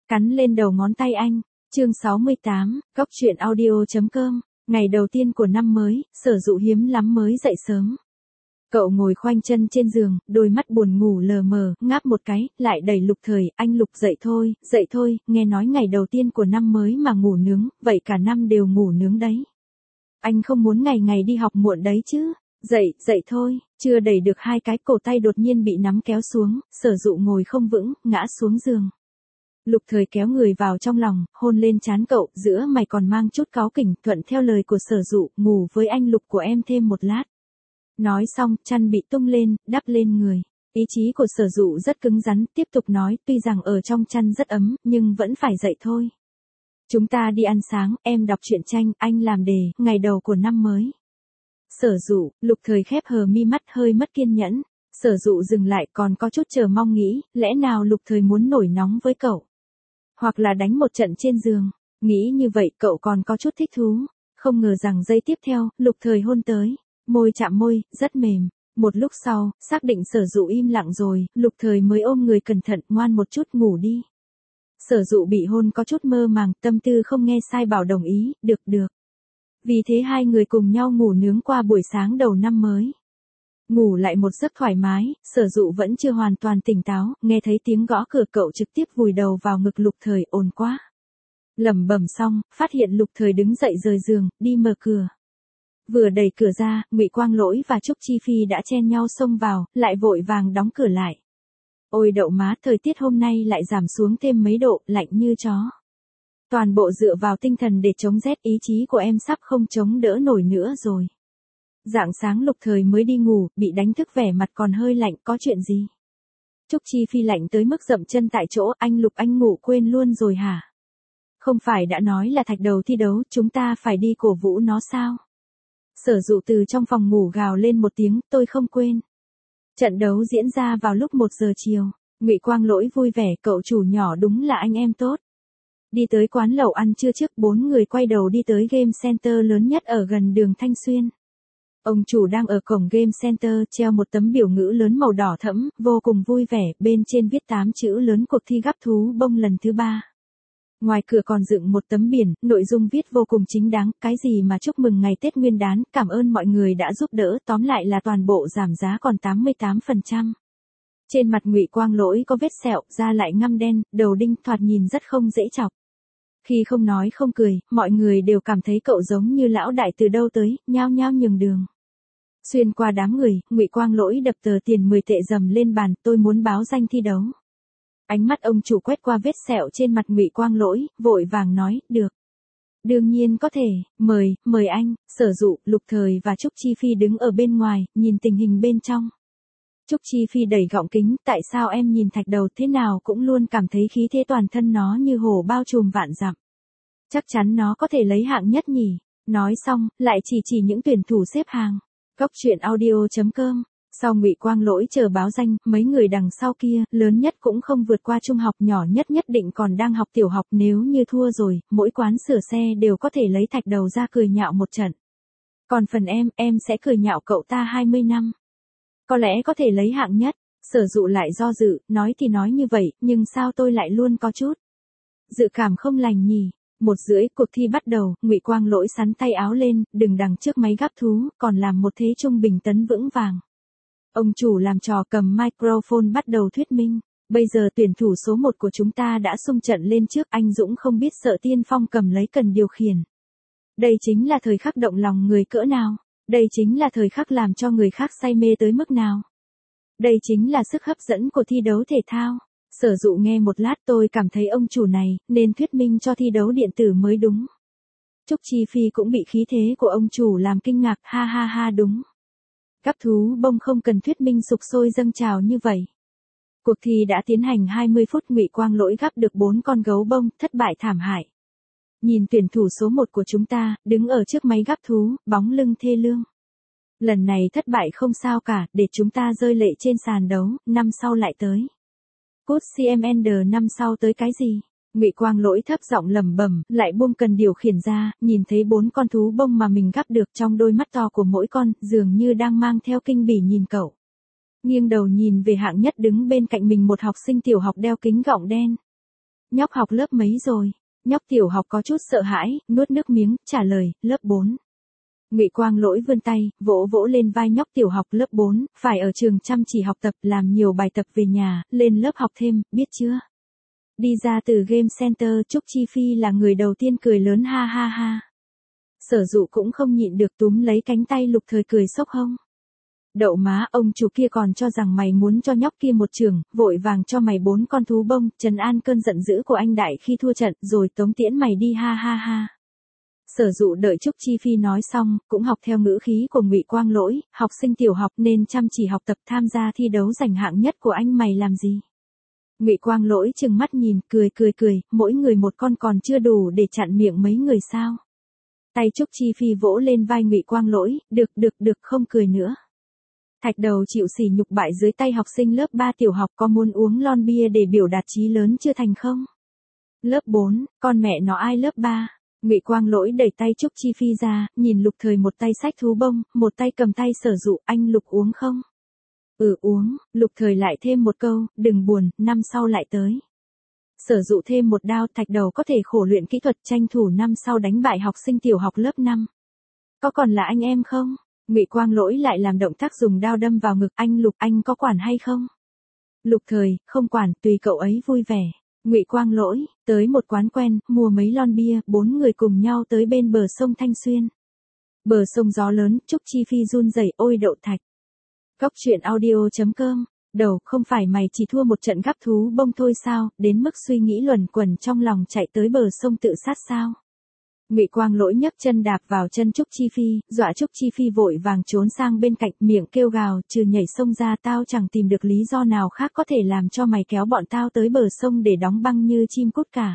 cắn lên đầu ngón tay anh. Chương 68, Cóc truyện audio.com. Ngày đầu tiên của năm mới, Sở Dụ hiếm lắm mới dậy sớm. Cậu ngồi khoanh chân trên giường, đôi mắt buồn ngủ lờ mờ, ngáp một cái, lại đẩy Lục Thời, anh Lục dậy thôi, nghe nói ngày đầu tiên của năm mới mà ngủ nướng, vậy cả năm đều ngủ nướng đấy. Anh không muốn ngày ngày đi học muộn đấy chứ. Dậy thôi, chưa đẩy được 2 cái, cổ tay đột nhiên bị nắm kéo xuống, Sở Dụ ngồi không vững, ngã xuống giường. Lục Thời kéo người vào trong lòng, hôn lên trán cậu, giữa mày còn mang chút cáu kỉnh, thuận theo lời của Sở Dụ, ngủ với anh Lục của em thêm một lát. Nói xong, chăn bị tung lên, đắp lên người. Ý chí của Sở Dụ rất cứng rắn, tiếp tục nói, tuy rằng ở trong chăn rất ấm, nhưng vẫn phải dậy thôi. Chúng ta đi ăn sáng, em đọc truyện tranh, anh làm đề, ngày đầu của năm mới. Sở Dụ, Lục Thời khép hờ mi mắt hơi mất kiên nhẫn. Sở Dụ dừng lại, còn có chút chờ mong nghĩ, lẽ nào Lục Thời muốn nổi nóng với cậu? Hoặc là đánh một trận trên giường. Nghĩ như vậy cậu còn có chút thích thú. Không ngờ rằng giây tiếp theo, Lục Thời hôn tới. Môi chạm môi, rất mềm. Một lúc sau, xác định Sở Dụ im lặng rồi, Lục Thời mới ôm người cẩn thận, ngoan một chút ngủ đi. Sở Dụ bị hôn có chút mơ màng, tâm tư không nghe sai bảo đồng ý, được. Vì thế hai người cùng nhau ngủ nướng qua buổi sáng đầu năm mới. Ngủ lại một giấc thoải mái, Sở Dụ vẫn chưa hoàn toàn tỉnh táo, nghe thấy tiếng gõ cửa cậu trực tiếp vùi đầu vào ngực Lục Thời, ồn quá. Lẩm bẩm xong, phát hiện Lục Thời đứng dậy rời giường, đi mở cửa. Vừa đẩy cửa ra, Ngụy Quang Lỗi và Trúc Chi Phi đã chen nhau xông vào, lại vội vàng đóng cửa lại. Ôi đậu má, thời tiết hôm nay lại giảm xuống thêm mấy độ, lạnh như chó. Toàn bộ dựa vào tinh thần để chống rét, ý chí của em sắp không chống đỡ nổi nữa rồi. Rạng sáng Lục Thời mới đi ngủ, bị đánh thức vẻ mặt còn hơi lạnh, có chuyện gì? Trúc Chi Phi lạnh tới mức dậm chân tại chỗ, anh Lục anh ngủ quên luôn rồi hả? Không phải đã nói là thạch đầu thi đấu, chúng ta phải đi cổ vũ nó sao? Sở Dụ từ trong phòng ngủ gào lên một tiếng, tôi không quên. Trận đấu diễn ra vào lúc 1 giờ chiều, Ngụy Quang Lỗi vui vẻ, cậu chủ nhỏ đúng là anh em tốt. Đi tới quán lẩu ăn trưa trước, 4 người quay đầu đi tới game center lớn nhất ở gần đường Thanh Xuyên. Ông chủ đang ở cổng game center treo một tấm biểu ngữ lớn màu đỏ thẫm, vô cùng vui vẻ, bên trên viết 8 chữ lớn cuộc thi gắp thú bông lần thứ 3. Ngoài cửa còn dựng một tấm biển, nội dung viết vô cùng chính đáng, cái gì mà chúc mừng ngày Tết Nguyên đán, cảm ơn mọi người đã giúp đỡ, tóm lại là toàn bộ giảm giá còn 88%. Trên mặt Ngụy Quang Lỗi có vết sẹo, da lại ngăm đen, đầu đinh, thoạt nhìn rất không dễ chọc. Khi không nói không cười, mọi người đều cảm thấy cậu giống như lão đại từ đâu tới, nhao nhao nhường đường. Xuyên qua đám người, Ngụy Quang Lỗi đập tờ tiền 10 tệ dầm lên bàn, tôi muốn báo danh thi đấu. Ánh mắt ông chủ quét qua vết sẹo trên mặt Ngụy Quang Lỗi, vội vàng nói, được. Đương nhiên có thể, mời anh. Sở Dụ, Lục Thời và Trúc Chi Phi đứng ở bên ngoài, nhìn tình hình bên trong. Trúc Chi Phi đẩy gọng kính, tại sao em nhìn thạch đầu thế nào cũng luôn cảm thấy khí thế toàn thân nó như hổ bao trùm vạn dặm. Chắc chắn nó có thể lấy hạng nhất nhỉ. Nói xong, lại chỉ những tuyển thủ xếp hàng. Cóc truyện audio.com. Sau Ngụy Quang Lỗi chờ báo danh, mấy người đằng sau kia, lớn nhất cũng không vượt qua trung học, nhỏ nhất định còn đang học tiểu học, nếu như thua rồi, mỗi quán sửa xe đều có thể lấy thạch đầu ra cười nhạo một trận. Còn phần em sẽ cười nhạo cậu ta 20 năm. Có lẽ có thể lấy hạng nhất. Sở Dụ lại do dự, nói thì nói như vậy, nhưng sao tôi lại luôn có chút dự cảm không lành nhỉ. 1:30 cuộc thi bắt đầu, Ngụy Quang Lỗi sắn tay áo lên, đứng đằng trước máy gắp thú, còn làm một thế trung bình tấn vững vàng. Ông chủ làm trò cầm microphone bắt đầu thuyết minh. Bây giờ tuyển thủ số 1 của chúng ta đã xung trận lên trước, anh Dũng không biết sợ tiên phong cầm lấy cần điều khiển. Đây chính là thời khắc động lòng người cỡ nào. Đây chính là thời khắc làm cho người khác say mê tới mức nào. Đây chính là sức hấp dẫn của thi đấu thể thao. Sở Dụ nghe một lát, tôi cảm thấy ông chủ này nên thuyết minh cho thi đấu điện tử mới đúng. Trúc Chi Phi cũng bị khí thế của ông chủ làm kinh ngạc, ha đúng. Gắp thú bông không cần thuyết minh sục sôi dâng trào như vậy. Cuộc thi đã tiến hành 20 phút, Ngụy Quang Lỗi gắp được 4 con gấu bông, thất bại thảm hại. Nhìn tuyển thủ số 1 của chúng ta, đứng ở trước máy gắp thú, bóng lưng thê lương. Lần này thất bại không sao cả, để chúng ta rơi lệ trên sàn đấu, năm sau lại tới. Cút CMN, năm sau tới cái gì? Ngụy Quang Lỗi thấp giọng lẩm bẩm, lại buông cần điều khiển ra, nhìn thấy 4 con thú bông mà mình gắp được, trong đôi mắt to của mỗi con, dường như đang mang theo kinh bỉ nhìn cậu. Nghiêng đầu nhìn về hạng nhất đứng bên cạnh mình, một học sinh tiểu học đeo kính gọng đen. Nhóc học lớp mấy rồi? Nhóc tiểu học có chút sợ hãi, nuốt nước miếng, trả lời, lớp 4. Ngụy Quang Lỗi vươn tay, vỗ vỗ lên vai nhóc tiểu học lớp 4, phải ở trường chăm chỉ học tập, làm nhiều bài tập về nhà, lên lớp học thêm, biết chưa? Đi ra từ game center, Trúc Chi Phi là người đầu tiên cười lớn ha ha ha. Sở Dụ cũng không nhịn được túm lấy cánh tay Lục Thời cười sốc hông. Đậu má, ông chủ kia còn cho rằng mày muốn cho nhóc kia một trường, vội vàng cho mày 4 con thú bông, trấn an cơn giận dữ của anh đại khi thua trận, rồi tống tiễn mày đi ha ha ha. Sở Dụ đợi Trúc Chi Phi nói xong, cũng học theo ngữ khí của Ngụy Quang Lỗi, học sinh tiểu học nên chăm chỉ học tập, tham gia thi đấu giành hạng nhất của anh mày làm gì? Ngụy Quang Lỗi trừng mắt nhìn, cười, mỗi người một con còn chưa đủ để chặn miệng mấy người sao? Tay Trúc Chi Phi vỗ lên vai Ngụy Quang Lỗi, được, không cười nữa. Thạch Đầu chịu sỉ nhục bại dưới tay học sinh lớp 3 tiểu học, có muốn uống lon bia để biểu đạt chí lớn chưa thành không? Lớp 4, con mẹ nó ai lớp 3? Ngụy Quang Lỗi đẩy tay Trúc Chi Phi ra, nhìn Lục Thời một tay xách thú bông, một tay cầm tay Sở Dụ, anh Lục uống không? Uống, Lục Thời lại thêm một câu, đừng buồn, năm sau lại tới. Sở Dụ thêm một đao, Thạch Đầu có thể khổ luyện kỹ thuật, tranh thủ năm sau đánh bại học sinh tiểu học lớp 5. Có còn là anh em không? Ngụy Quang Lỗi lại làm động tác dùng đao đâm vào ngực, anh Lục, anh có quản hay không? Lục Thời, không quản, tùy cậu ấy vui vẻ. Ngụy Quang Lỗi, tới một quán quen, mua mấy lon bia, 4 người cùng nhau tới bên bờ sông Thanh Xuyên. Bờ sông gió lớn, Trúc Chi Phi run rẩy, ôi đậu thạch. Góc truyện audio.com, đầu, không phải mày chỉ thua một trận gắp thú bông thôi sao, đến mức suy nghĩ luẩn quẩn trong lòng chạy tới bờ sông tự sát sao? Ngụy Quang Lỗi nhấc chân đạp vào chân Trúc Chi Phi, dọa Trúc Chi Phi vội vàng trốn sang bên cạnh, miệng kêu gào, trừ nhảy sông ra tao chẳng tìm được lý do nào khác có thể làm cho mày kéo bọn tao tới bờ sông để đóng băng như chim cút cả.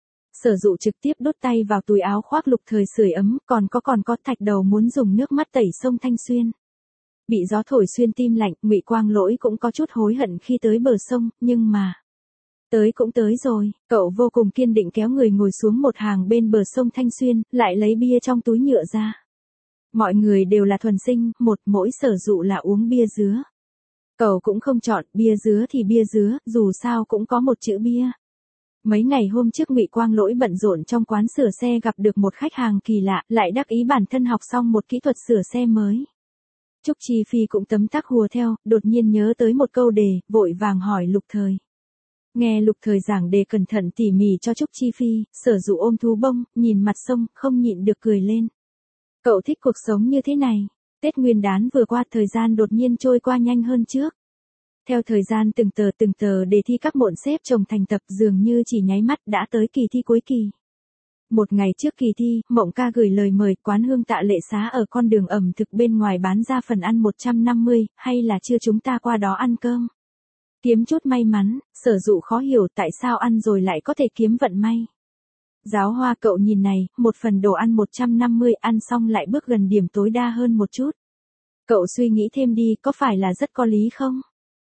Sở Dụ trực tiếp đốt tay vào túi áo khoác Lục Thời sưởi ấm, còn có Thạch Đầu muốn dùng nước mắt tẩy sông Thanh Xuyên. Bị gió thổi xuyên tim lạnh, Ngụy Quang Lỗi cũng có chút hối hận khi tới bờ sông, nhưng mà tới cũng tới rồi, cậu vô cùng kiên định kéo người ngồi xuống một hàng bên bờ sông Thanh Xuyên, lại lấy bia trong túi nhựa ra. Mọi người đều là thuần sinh, mỗi Sở Dụ là uống bia dứa. Cậu cũng không chọn, bia dứa thì bia dứa, dù sao cũng có một chữ bia. Mấy ngày hôm trước Ngụy Quang Lỗi bận rộn trong quán sửa xe gặp được một khách hàng kỳ lạ, lại đắc ý bản thân học xong một kỹ thuật sửa xe mới. Trúc Chi Phi cũng tấm tắc hùa theo, đột nhiên nhớ tới một câu đề, vội vàng hỏi Lục Thời. Nghe Lục Thời giảng đề cẩn thận tỉ mỉ cho Trúc Chi Phi, Sở Dụ ôm thú bông, nhìn mặt sông, không nhịn được cười lên. Cậu thích cuộc sống như thế này. Tết Nguyên Đán vừa qua, thời gian đột nhiên trôi qua nhanh hơn trước. Theo thời gian từng tờ đề thi các môn xếp chồng thành tập, dường như chỉ nháy mắt đã tới kỳ thi cuối kỳ. Một ngày trước kỳ thi, Mộng Ca gửi lời mời quán Hương Tạ Lệ Xá ở con đường ẩm thực bên ngoài bán ra phần ăn 150, hay là chưa chúng ta qua đó ăn cơm. Kiếm chút may mắn, Sở Dụ khó hiểu tại sao ăn rồi lại có thể kiếm vận may. Giáo Hoa, cậu nhìn này, một phần đồ ăn 150, ăn xong lại bước gần điểm tối đa hơn một chút. Cậu suy nghĩ thêm đi, có phải là rất có lý không?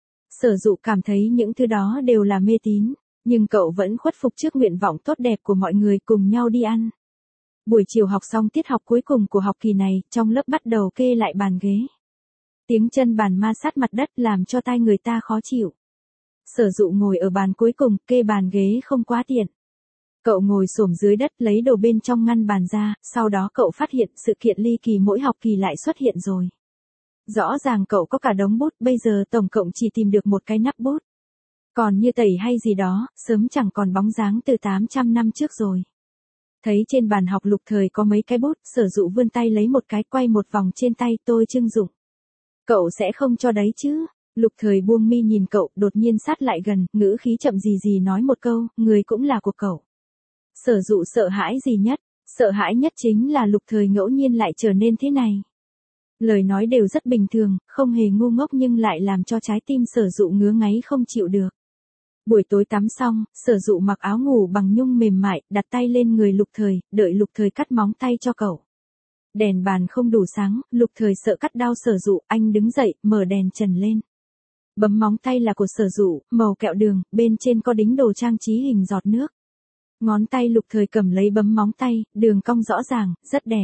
Sở Dụ cảm thấy những thứ đó đều là mê tín, nhưng cậu vẫn khuất phục trước nguyện vọng tốt đẹp của mọi người, cùng nhau đi ăn. Buổi chiều học xong tiết học cuối cùng của học kỳ này, trong lớp bắt đầu kê lại bàn ghế. Tiếng chân bàn ma sát mặt đất làm cho tai người ta khó chịu. Sở Dụ ngồi ở bàn cuối cùng, kê bàn ghế không quá tiện. Cậu ngồi xổm dưới đất lấy đồ bên trong ngăn bàn ra, sau đó cậu phát hiện sự kiện ly kỳ mỗi học kỳ lại xuất hiện rồi. Rõ ràng cậu có cả đống bút, bây giờ tổng cộng chỉ tìm được một cái nắp bút. Còn như tẩy hay gì đó, sớm chẳng còn bóng dáng từ 800 năm trước rồi. Thấy trên bàn học Lục Thời có mấy cái bút, Sở Dụ vươn tay lấy một cái, quay một vòng trên tay, tôi trưng dụng. Cậu sẽ không cho đấy chứ? Lục Thời buông mi nhìn cậu, đột nhiên sát lại gần, ngữ khí chậm gì nói một câu, người cũng là của cậu. Sở Dụ sợ hãi gì nhất? Sợ hãi nhất chính là Lục Thời ngẫu nhiên lại trở nên thế này. Lời nói đều rất bình thường, không hề ngu ngốc nhưng lại làm cho trái tim Sở Dụ ngứa ngáy không chịu được. Buổi tối tắm xong, Sở Dụ mặc áo ngủ bằng nhung mềm mại, đặt tay lên người Lục Thời, đợi Lục Thời cắt móng tay cho cậu. Đèn bàn không đủ sáng, Lục Thời sợ cắt đau Sở Dụ, anh đứng dậy, mở đèn trần lên. Bấm móng tay là của Sở Dụ, màu kẹo đường, bên trên có đính đồ trang trí hình giọt nước. Ngón tay Lục Thời cầm lấy bấm móng tay, đường cong rõ ràng, rất đẹp.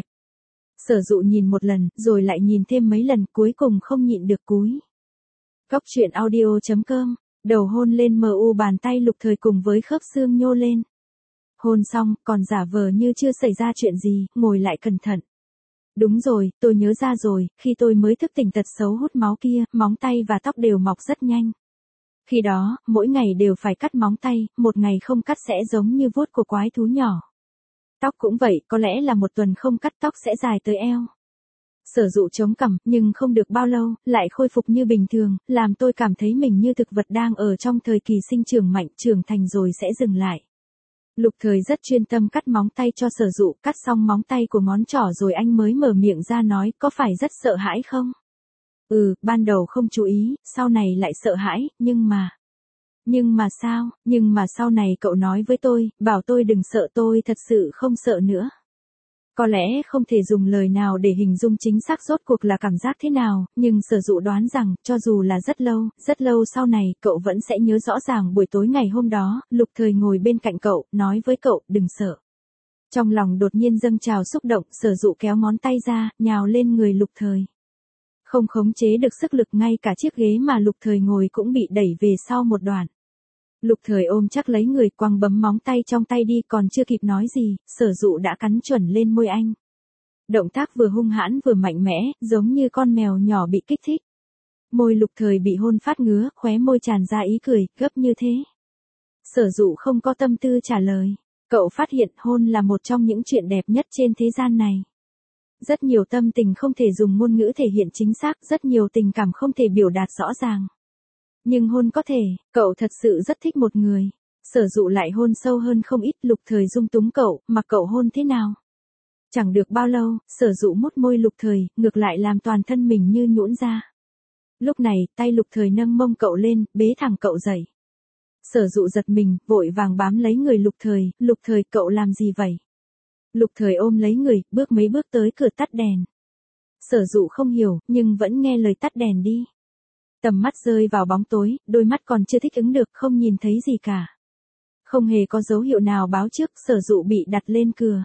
Sở Dụ nhìn một lần, rồi lại nhìn thêm mấy lần, cuối cùng không nhịn được cúi. Góc truyện audio.com Đầu hôn lên mờ u bàn tay Lục Thời cùng với khớp xương nhô lên. Hôn xong, còn giả vờ như chưa xảy ra chuyện gì, ngồi lại cẩn thận. Đúng rồi, tôi nhớ ra rồi, khi tôi mới thức tỉnh tật xấu hút máu kia, móng tay và tóc đều mọc rất nhanh. Khi đó, mỗi ngày đều phải cắt móng tay, một ngày không cắt sẽ giống như vuốt của quái thú nhỏ. Tóc cũng vậy, có lẽ là một tuần không cắt tóc sẽ dài tới eo. Sở Dụ chống cằm, nhưng không được bao lâu, lại khôi phục như bình thường, làm tôi cảm thấy mình như thực vật đang ở trong thời kỳ sinh trưởng mạnh, trưởng thành rồi sẽ dừng lại. Lục Thời rất chuyên tâm cắt móng tay cho Sở Dụ, cắt xong móng tay của ngón trỏ rồi anh mới mở miệng ra nói, có phải rất sợ hãi không? Ban đầu không chú ý, sau này lại sợ hãi, nhưng mà sao, nhưng mà sau này cậu nói với tôi, bảo tôi đừng sợ, tôi thật sự không sợ nữa. Có lẽ không thể dùng lời nào để hình dung chính xác rốt cuộc là cảm giác thế nào, nhưng Sở Dụ đoán rằng, cho dù là rất lâu sau này, cậu vẫn sẽ nhớ rõ ràng buổi tối ngày hôm đó, Lục Thời ngồi bên cạnh cậu, nói với cậu, đừng sợ. Trong lòng đột nhiên dâng trào xúc động, Sở Dụ kéo ngón tay ra, nhào lên người Lục Thời. Không khống chế được sức lực, ngay cả chiếc ghế mà Lục Thời ngồi cũng bị đẩy về sau một đoạn. Lục Thời ôm chắc lấy người, quăng bấm móng tay trong tay đi, còn chưa kịp nói gì, Sở Dụ đã cắn chuẩn lên môi anh. Động tác vừa hung hãn vừa mạnh mẽ, giống như con mèo nhỏ bị kích thích. Môi Lục Thời bị hôn phát ngứa, khóe môi tràn ra ý cười, gấp như thế. Sở Dụ không có tâm tư trả lời. Cậu phát hiện hôn là một trong những chuyện đẹp nhất trên thế gian này. Rất nhiều tâm tình không thể dùng ngôn ngữ thể hiện chính xác, rất nhiều tình cảm không thể biểu đạt rõ ràng. Nhưng hôn có thể, cậu thật sự rất thích một người. Sở Dụ lại hôn sâu hơn không ít, Lục Thời dung túng cậu, mà cậu hôn thế nào? Chẳng được bao lâu, Sở Dụ mút môi Lục Thời, ngược lại làm toàn thân mình như nhũn ra. Lúc này, tay Lục Thời nâng mông cậu lên, bế thẳng cậu dậy. Sở Dụ giật mình, vội vàng bám lấy người Lục Thời, cậu làm gì vậy? Lục Thời ôm lấy người, bước mấy bước tới cửa tắt đèn. Sở Dụ không hiểu, nhưng vẫn nghe lời tắt đèn đi. Tầm mắt rơi vào bóng tối, đôi mắt còn chưa thích ứng được, không nhìn thấy gì cả. Không hề có dấu hiệu nào báo trước, Sở Dụ bị đặt lên cửa.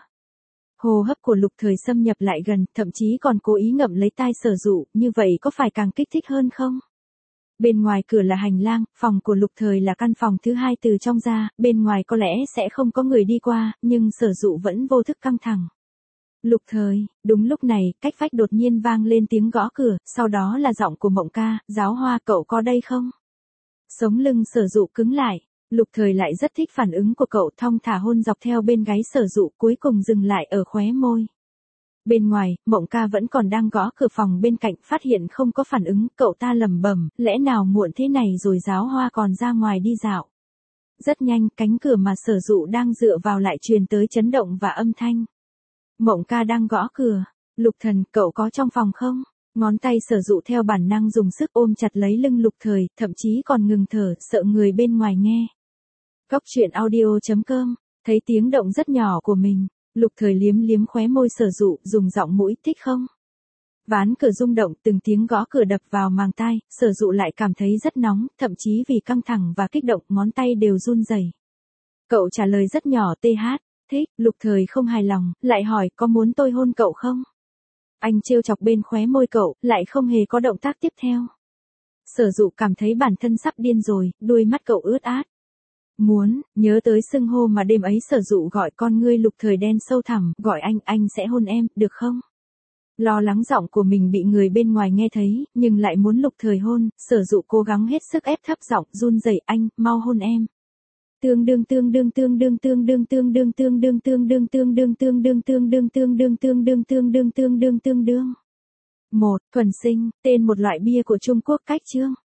Hô hấp của Lục Thời xâm nhập lại gần, thậm chí còn cố ý ngậm lấy tai Sở Dụ, như vậy có phải càng kích thích hơn không? Bên ngoài cửa là hành lang, phòng của Lục Thời là căn phòng thứ hai từ trong ra, bên ngoài có lẽ sẽ không có người đi qua, nhưng Sở Dụ vẫn vô thức căng thẳng. Lục Thời, đúng lúc này, cách vách đột nhiên vang lên tiếng gõ cửa, sau đó là giọng của Mộng Ca, Giáo Hoa cậu có đây không? Sống lưng Sở Dụ cứng lại, Lục Thời lại rất thích phản ứng của cậu, thong thả hôn dọc theo bên gáy Sở Dụ, cuối cùng dừng lại ở khóe môi. Bên ngoài, Mộng Ca vẫn còn đang gõ cửa phòng bên cạnh, phát hiện không có phản ứng, cậu ta lẩm bẩm, lẽ nào muộn thế này rồi Giáo Hoa còn ra ngoài đi dạo. Rất nhanh, cánh cửa mà Sở Dụ đang dựa vào lại truyền tới chấn động và âm thanh. Mộng Ca đang gõ cửa. Lục Thần, cậu có trong phòng không? Ngón tay Sở Dụ theo bản năng dùng sức ôm chặt lấy lưng Lục Thời, thậm chí còn ngừng thở, sợ người bên ngoài nghe. Cóc truyện audio.com, thấy tiếng động rất nhỏ của mình, Lục Thời liếm liếm khóe môi Sở Dụ, dùng giọng mũi, thích không? Ván cửa rung động, từng tiếng gõ cửa đập vào màng tai, Sở Dụ lại cảm thấy rất nóng, thậm chí vì căng thẳng và kích động, ngón tay đều run rẩy. Cậu trả lời rất nhỏ, TH. Thích. Lục Thời không hài lòng, lại hỏi, có muốn tôi hôn cậu không? Anh trêu chọc bên khóe môi cậu, lại không hề có động tác tiếp theo. Sở Dụ cảm thấy bản thân sắp điên rồi, đuôi mắt cậu ướt át. Muốn, nhớ tới xưng hô mà đêm ấy Sở Dụ gọi con ngươi Lục Thời đen sâu thẳm, gọi anh sẽ hôn em, được không? Lo lắng giọng của mình bị người bên ngoài nghe thấy, nhưng lại muốn Lục Thời hôn, Sở Dụ cố gắng hết sức ép thấp giọng, run rẩy, anh, mau hôn em. Tương đương. Một, thuần sinh, tên một loại bia của Trung Quốc cách chương.